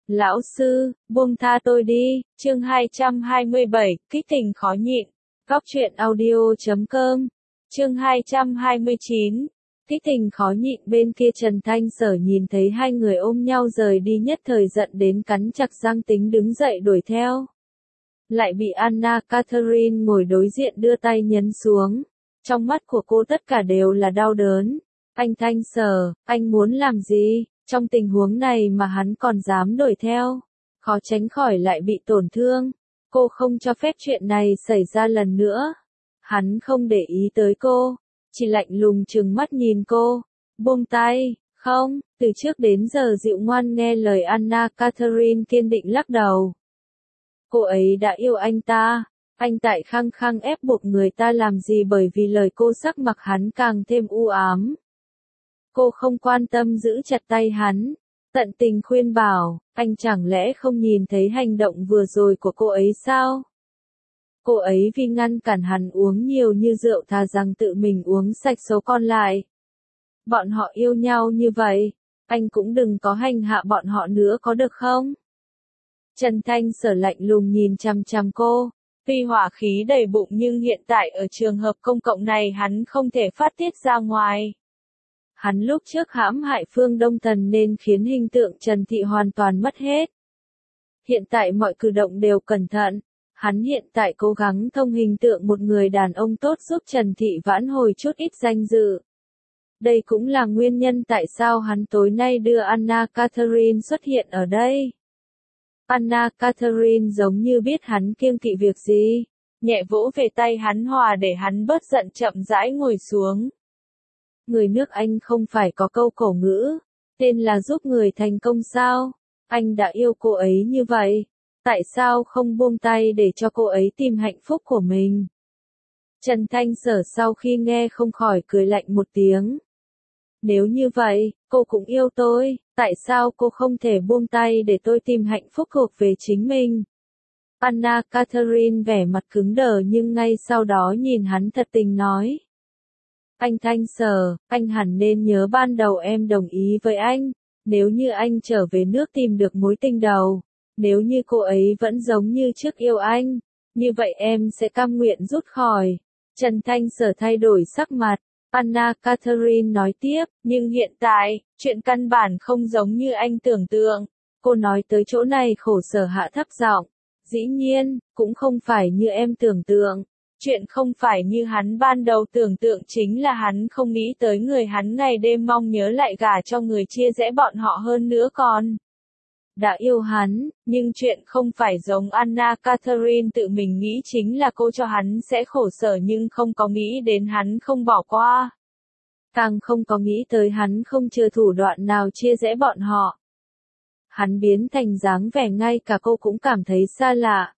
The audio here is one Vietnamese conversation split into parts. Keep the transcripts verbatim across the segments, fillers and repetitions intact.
Lão sư, buông tha tôi đi, chương hai trăm hai mươi bảy, kích tình khó nhịn. Góc truyện audio chấm com, chương hai trăm hai mươi chín, kích tình khó nhịn. Bên kia Trần Thanh Sở nhìn thấy hai người ôm nhau rời đi nhất thời giận đến cắn chặt răng tính đứng dậy đuổi theo. Lại bị Anna Catherine ngồi đối diện đưa tay nhấn xuống. Trong mắt của cô tất cả đều là đau đớn. Anh Thanh Sở, anh muốn làm gì? Trong tình huống này mà hắn còn dám đuổi theo, khó tránh khỏi lại bị tổn thương. Cô không cho phép chuyện này xảy ra lần nữa. Hắn không để ý tới cô, chỉ lạnh lùng trừng mắt nhìn cô. Buông tay, không, từ trước đến giờ dịu ngoan nghe lời Anna Catherine kiên định lắc đầu. Cô ấy đã yêu anh ta, anh tại khăng khăng ép buộc người ta làm gì bởi vì lời cô sắc mặt hắn càng thêm u ám. Cô không quan tâm giữ chặt tay hắn, tận tình khuyên bảo, anh chẳng lẽ không nhìn thấy hành động vừa rồi của cô ấy sao? Cô ấy vì ngăn cản hắn uống nhiều như rượu thà rằng tự mình uống sạch số còn lại. Bọn họ yêu nhau như vậy, anh cũng đừng có hành hạ bọn họ nữa có được không? Trần Thanh Sở lạnh lùng nhìn chằm chằm cô, tuy hỏa khí đầy bụng nhưng hiện tại ở trường hợp công cộng này hắn không thể phát tiết ra ngoài. Hắn lúc trước hãm hại Phương Đông Thần nên khiến hình tượng Trần Thị hoàn toàn mất hết. Hiện tại mọi cử động đều cẩn thận, hắn hiện tại cố gắng thông hình tượng một người đàn ông tốt giúp Trần Thị vãn hồi chút ít danh dự. Đây cũng là nguyên nhân tại sao hắn tối nay đưa Anna Catherine xuất hiện ở đây. Anna Catherine giống như biết hắn kiêng kỵ việc gì, nhẹ vỗ về tay hắn hòa để hắn bớt giận chậm rãi ngồi xuống. Người nước Anh không phải có câu cổ ngữ, tên là giúp người thành công sao? Anh đã yêu cô ấy như vậy, tại sao không buông tay để cho cô ấy tìm hạnh phúc của mình? Trần Thanh Sở sau khi nghe không khỏi cười lạnh một tiếng. Nếu như vậy, cô cũng yêu tôi, tại sao cô không thể buông tay để tôi tìm hạnh phúc thuộc về chính mình? Anna Catherine vẻ mặt cứng đờ nhưng ngay sau đó nhìn hắn thật tình nói. Anh Thanh Sở, anh hẳn nên nhớ ban đầu em đồng ý với anh, nếu như anh trở về nước tìm được mối tình đầu, nếu như cô ấy vẫn giống như trước yêu anh, như vậy em sẽ cam nguyện rút khỏi. Trần Thanh Sở thay đổi sắc mặt, Anna Catherine nói tiếp, nhưng hiện tại, chuyện căn bản không giống như anh tưởng tượng. Cô nói tới chỗ này khổ sở hạ thấp giọng, dĩ nhiên, cũng không phải như em tưởng tượng. Chuyện không phải như hắn ban đầu tưởng tượng chính là hắn không nghĩ tới người hắn ngày đêm mong nhớ lại gả cho người chia rẽ bọn họ hơn nữa còn. Đã yêu hắn, nhưng chuyện không phải giống Anna Catherine tự mình nghĩ chính là cô cho hắn sẽ khổ sở nhưng không có nghĩ đến hắn không bỏ qua. Càng không có nghĩ tới hắn không chưa thủ đoạn nào chia rẽ bọn họ. Hắn biến thành dáng vẻ ngay cả cô cũng cảm thấy xa lạ.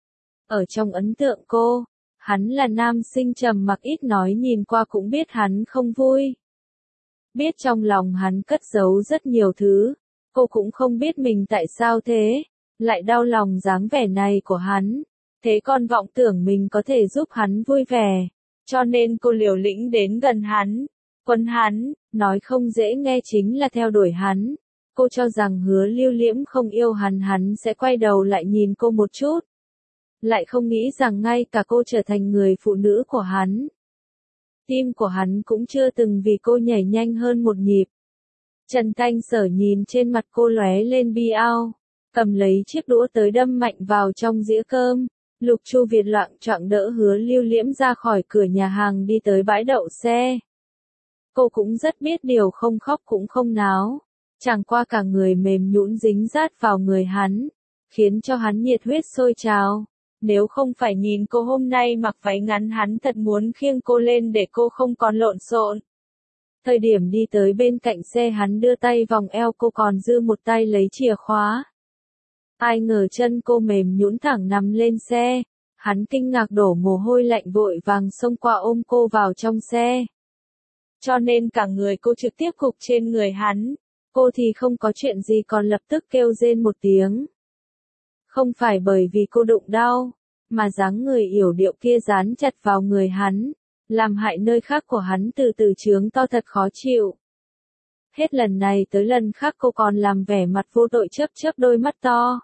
Ở trong ấn tượng cô, hắn là nam sinh trầm mặc ít nói nhìn qua cũng biết hắn không vui. Biết trong lòng hắn cất giấu rất nhiều thứ, cô cũng không biết mình tại sao thế, lại đau lòng dáng vẻ này của hắn, thế còn vọng tưởng mình có thể giúp hắn vui vẻ, cho nên cô liều lĩnh đến gần hắn, quấn hắn, nói không dễ nghe chính là theo đuổi hắn. Cô cho rằng Hứa Lưu Liễm không yêu hắn hắn sẽ quay đầu lại nhìn cô một chút. Lại không nghĩ rằng ngay cả cô trở thành người phụ nữ của hắn. Tim của hắn cũng chưa từng vì cô nhảy nhanh hơn một nhịp. Trần Thanh Sở nhìn trên mặt cô lóe lên bi ao, cầm lấy chiếc đũa tới đâm mạnh vào trong dĩa cơm. Lục Chu Việt loạng choạng đỡ Hứa Lưu Liễm ra khỏi cửa nhà hàng đi tới bãi đậu xe. Cô cũng rất biết điều không khóc cũng không náo, chẳng qua cả người mềm nhũn dính rát vào người hắn, khiến cho hắn nhiệt huyết sôi trào. Nếu không phải nhìn cô hôm nay mặc váy ngắn hắn thật muốn khiêng cô lên để cô không còn lộn xộn. Thời điểm đi tới bên cạnh xe hắn đưa tay vòng eo cô còn dư một tay lấy chìa khóa. Ai ngờ chân cô mềm nhũn thẳng nằm lên xe, hắn kinh ngạc đổ mồ hôi lạnh vội vàng xông qua ôm cô vào trong xe. Cho nên cả người cô trực tiếp gục trên người hắn, cô thì không có chuyện gì còn lập tức kêu rên một tiếng. Không phải bởi vì cô đụng đau, mà dáng người yểu điệu kia dán chặt vào người hắn, làm hại nơi khác của hắn từ từ trướng to thật khó chịu. Hết lần này tới lần khác cô còn làm vẻ mặt vô tội chớp chớp đôi mắt to.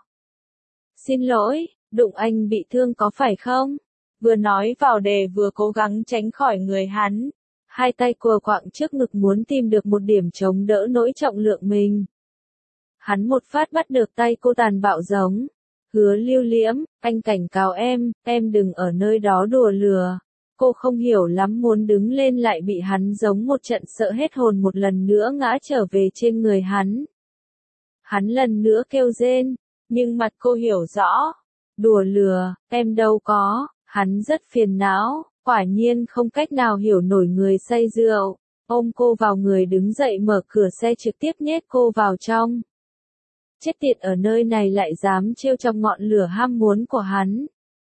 Xin lỗi, đụng anh bị thương có phải không? Vừa nói vào đề vừa cố gắng tránh khỏi người hắn. Hai tay cùa quạng trước ngực muốn tìm được một điểm chống đỡ nỗi trọng lượng mình. Hắn một phát bắt được tay cô tàn bạo giống. Hứa Lưu Liễm, anh cảnh cáo em, em đừng ở nơi đó đùa lừa. Cô không hiểu lắm muốn đứng lên lại bị hắn giống một trận sợ hết hồn một lần nữa ngã trở về trên người hắn. Hắn lần nữa kêu rên, nhưng mặt cô hiểu rõ. Đùa lừa, em đâu có, hắn rất phiền não, quả nhiên không cách nào hiểu nổi người say rượu. Ôm cô vào người đứng dậy mở cửa xe trực tiếp nhét cô vào trong. Chết tiệt ở nơi này lại dám trêu trong ngọn lửa ham muốn của hắn.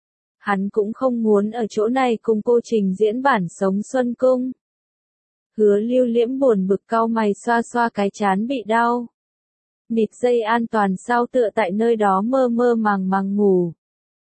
Hắn cũng không muốn ở chỗ này cùng cô trình diễn bản sống Xuân Cung. Hứa Lưu Liễm buồn bực cau mày xoa xoa cái trán bị đau. Nịt dây an toàn sau tựa tại nơi đó mơ mơ màng màng ngủ.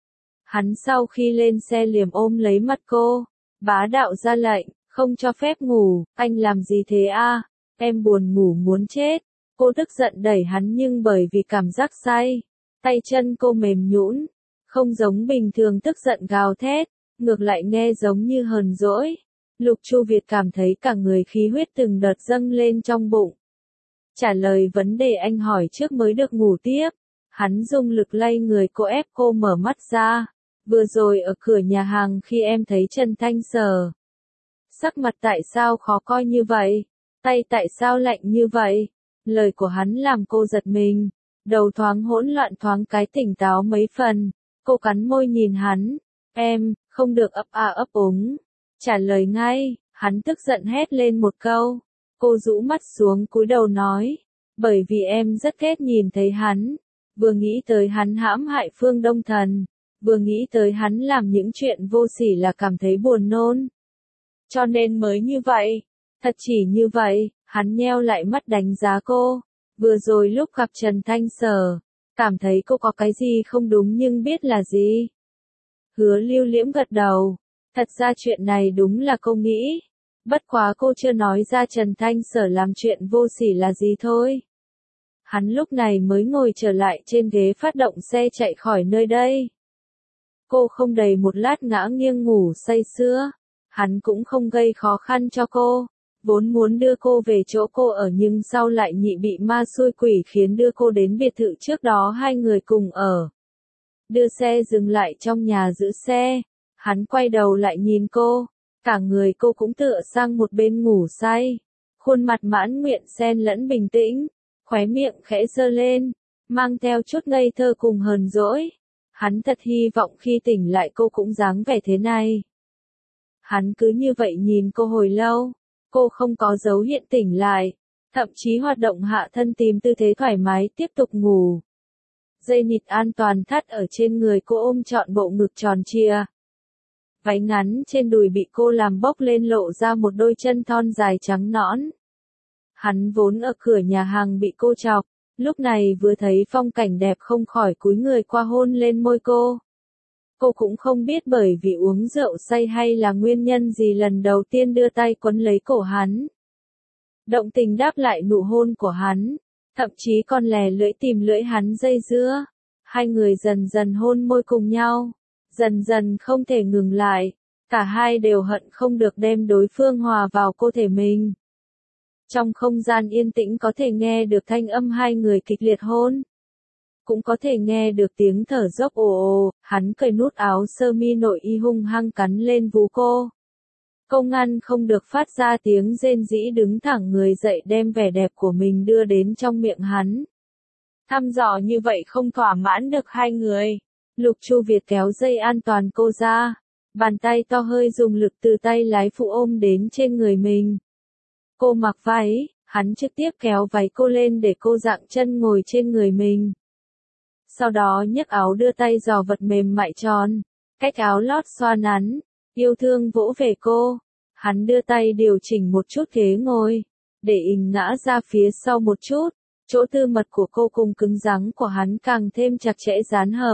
Hắn sau khi lên xe liềm ôm lấy mặt cô, bá đạo ra lệnh, không cho phép ngủ, anh làm gì thế a? Em buồn ngủ muốn chết. Cô tức giận đẩy hắn nhưng bởi vì cảm giác say, tay chân cô mềm nhũn, không giống bình thường tức giận gào thét, ngược lại nghe giống như hờn dỗi. Lục Chu Việt cảm thấy cả người khí huyết từng đợt dâng lên trong bụng. Trả lời vấn đề anh hỏi trước mới được ngủ tiếp, hắn dùng lực lay người cô ép cô mở mắt ra. Vừa rồi ở cửa nhà hàng khi em thấy Trần Thanh Sở, sắc mặt tại sao khó coi như vậy, tay tại sao lạnh như vậy. Lời của hắn làm cô giật mình, đầu thoáng hỗn loạn thoáng cái tỉnh táo mấy phần, cô cắn môi nhìn hắn, em, không được ấp a ấp úng, trả lời ngay, hắn tức giận hét lên một câu, cô rũ mắt xuống cúi đầu nói, bởi vì em rất ghét nhìn thấy hắn, vừa nghĩ tới hắn hãm hại Phương Đông Thần, vừa nghĩ tới hắn làm những chuyện vô sỉ là cảm thấy buồn nôn. Cho nên mới như vậy, thật chỉ như vậy. Hắn nheo lại mắt đánh giá cô, vừa rồi lúc gặp Trần Thanh Sở, cảm thấy cô có cái gì không đúng nhưng biết là gì. Hứa Lưu Liễm gật đầu, thật ra chuyện này đúng là cô nghĩ, bất quá cô chưa nói ra Trần Thanh Sở làm chuyện vô sỉ là gì thôi. Hắn lúc này mới ngồi trở lại trên ghế phát động xe chạy khỏi nơi đây. Cô không đầy một lát ngã nghiêng ngủ say sưa, hắn cũng không gây khó khăn cho cô. Vốn muốn đưa cô về chỗ cô ở nhưng sau lại nhị bị ma xui quỷ khiến đưa cô đến biệt thự trước đó hai người cùng ở. Đưa xe dừng lại trong nhà giữ xe, hắn quay đầu lại nhìn cô, cả người cô cũng tựa sang một bên ngủ say, khuôn mặt mãn nguyện xen lẫn bình tĩnh, khóe miệng khẽ giơ lên, mang theo chút ngây thơ cùng hờn dỗi. Hắn thật hy vọng khi tỉnh lại cô cũng dáng vẻ thế này. Hắn cứ như vậy nhìn cô hồi lâu. Cô không có dấu hiện tỉnh lại, thậm chí hoạt động hạ thân tìm tư thế thoải mái tiếp tục ngủ. Dây nịt an toàn thắt ở trên người cô ôm trọn bộ ngực tròn trịa. Váy ngắn trên đùi bị cô làm bốc lên lộ ra một đôi chân thon dài trắng nõn. Hắn vốn ở cửa nhà hàng bị cô chọc, lúc này vừa thấy phong cảnh đẹp không khỏi cúi người qua hôn lên môi cô. Cô cũng không biết bởi vì uống rượu say hay là nguyên nhân gì lần đầu tiên đưa tay quấn lấy cổ hắn. Động tình đáp lại nụ hôn của hắn, thậm chí còn lè lưỡi tìm lưỡi hắn dây dưa. Hai người dần dần hôn môi cùng nhau, dần dần không thể ngừng lại, cả hai đều hận không được đem đối phương hòa vào cơ thể mình. Trong không gian yên tĩnh có thể nghe được thanh âm hai người kịch liệt hôn. Cũng có thể nghe được tiếng thở dốc ồ ồ, hắn cởi nút áo sơ mi nội y hung hăng cắn lên vú cô. Cô ngăn không được phát ra tiếng rên rỉ đứng thẳng người dậy đem vẻ đẹp của mình đưa đến trong miệng hắn. Thăm dò như vậy không thỏa mãn được hai người. Lục Chu Việt kéo dây an toàn cô ra. Bàn tay to hơi dùng lực từ tay lái phụ ôm đến trên người mình. Cô mặc váy, hắn trực tiếp kéo váy cô lên để cô dạng chân ngồi trên người mình. Sau đó nhấc áo đưa tay dò vật mềm mại tròn, cách áo lót xoa nắn, yêu thương vỗ về cô. Hắn đưa tay điều chỉnh một chút ghế ngồi, để ình ngã ra phía sau một chút, chỗ tư mật của cô cùng cứng rắn của hắn càng thêm chặt chẽ dán hợp.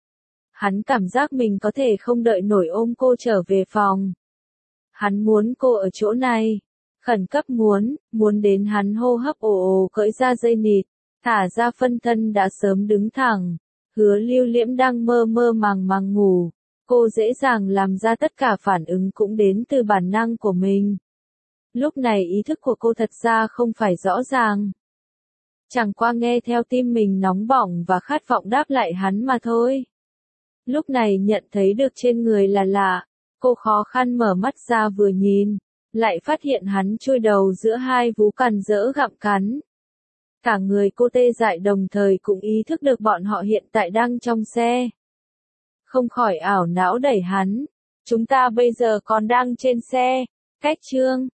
Hắn cảm giác mình có thể không đợi nổi ôm cô trở về phòng. Hắn muốn cô ở chỗ này, Khẩn cấp muốn, muốn đến hắn hô hấp ồ ồ cởi ra dây nịt, thả ra phân thân đã sớm đứng thẳng. Hứa Lưu Liễm đang mơ mơ màng màng ngủ, cô dễ dàng làm ra tất cả phản ứng cũng đến từ bản năng của mình. Lúc này ý thức của cô thật ra không phải rõ ràng. Chẳng qua nghe theo tim mình nóng bỏng và khát vọng đáp lại hắn mà thôi. Lúc này nhận thấy được trên người là lạ, cô khó khăn mở mắt ra vừa nhìn, lại phát hiện hắn chui đầu giữa hai vú cằn dỡ gặm cắn. Cả người cô tê dại đồng thời cũng ý thức được bọn họ hiện tại đang trong xe. Không khỏi ảo não đẩy hắn, chúng ta bây giờ còn đang trên xe, cách chương.